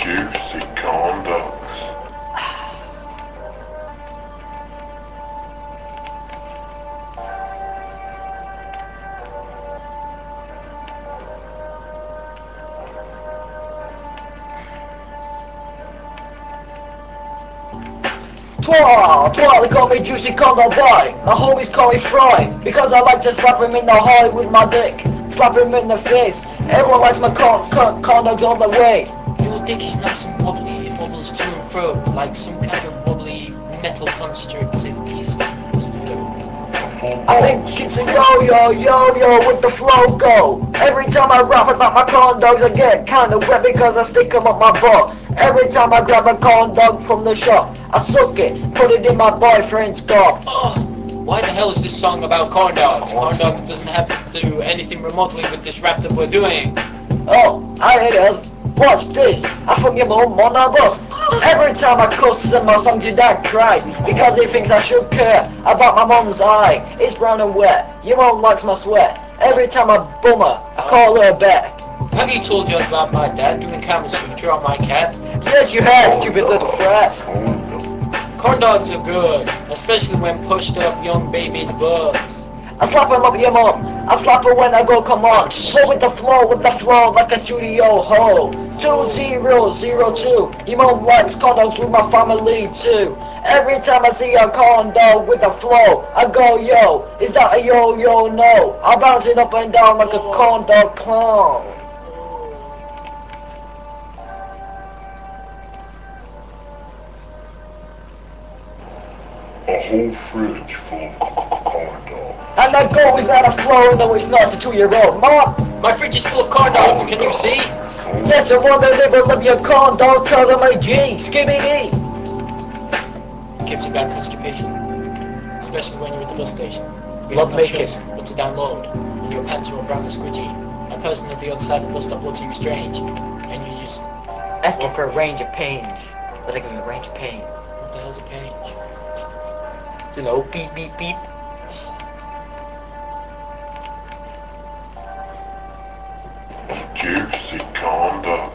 Juicy corn dogs. They call me Juicy Condom Boy. My homies call me Fry, because I like to slap him in the hole with my dick. Slap him in the face. Everyone likes my condoms all the way. Your dick is nice and wobbly. It wobbles to and fro like some kind of wobbly metal constructive piece of I think it's a yo-yo with the flow go. Every time I rap about my corn dogs, I get kinda wet because I stick 'em up my butt. Every time I grab a corn dog from the shop, I suck it, put it in my boyfriend's gob. Oh, why the hell is this song about corn dogs? Corn dogs doesn't have to do anything remotely with this rap that we're doing. Oh, it is. Watch this. I fuck your mum on a bus. Every time I cuss in my song, your dad cries because he thinks I should care about my mum's eye. It's brown and wet. Your mum likes my sweat. Every time I bum her, I call her back. Have you told you about my dad doing Kama Sutra on my cat? Yes, you have, stupid little frat. Corn dogs are good, especially when pushed up young babies' butts. I slap him up your mum. I slap her when I go, come on. Go with the flow like a studio ho. 2002. Your mum likes condoms with my family too. Every time I see a condo with the flow, I go, yo, is that a yo-yo? No. I bounce it up and down like a condo clown. A whole fridge full of corn dogs. And that goes out of flow, no, it's not, it's a 2-year-old. Mom, my fridge is full of corn dogs, can you see? Yes, I want to live of your corn dog cause I'm a G. Skibbity. Gives you bad constipation, especially when you're at the bus station. You Love have no making. choice but to download, and your pants are all brown and squidgy. A person at the other side of the bus stop looks at you strange, and you just Asking for a range of pains. But I give you a range of pain. what the hell's a page? You know, beep, beep, beep. Juicy corn dogs.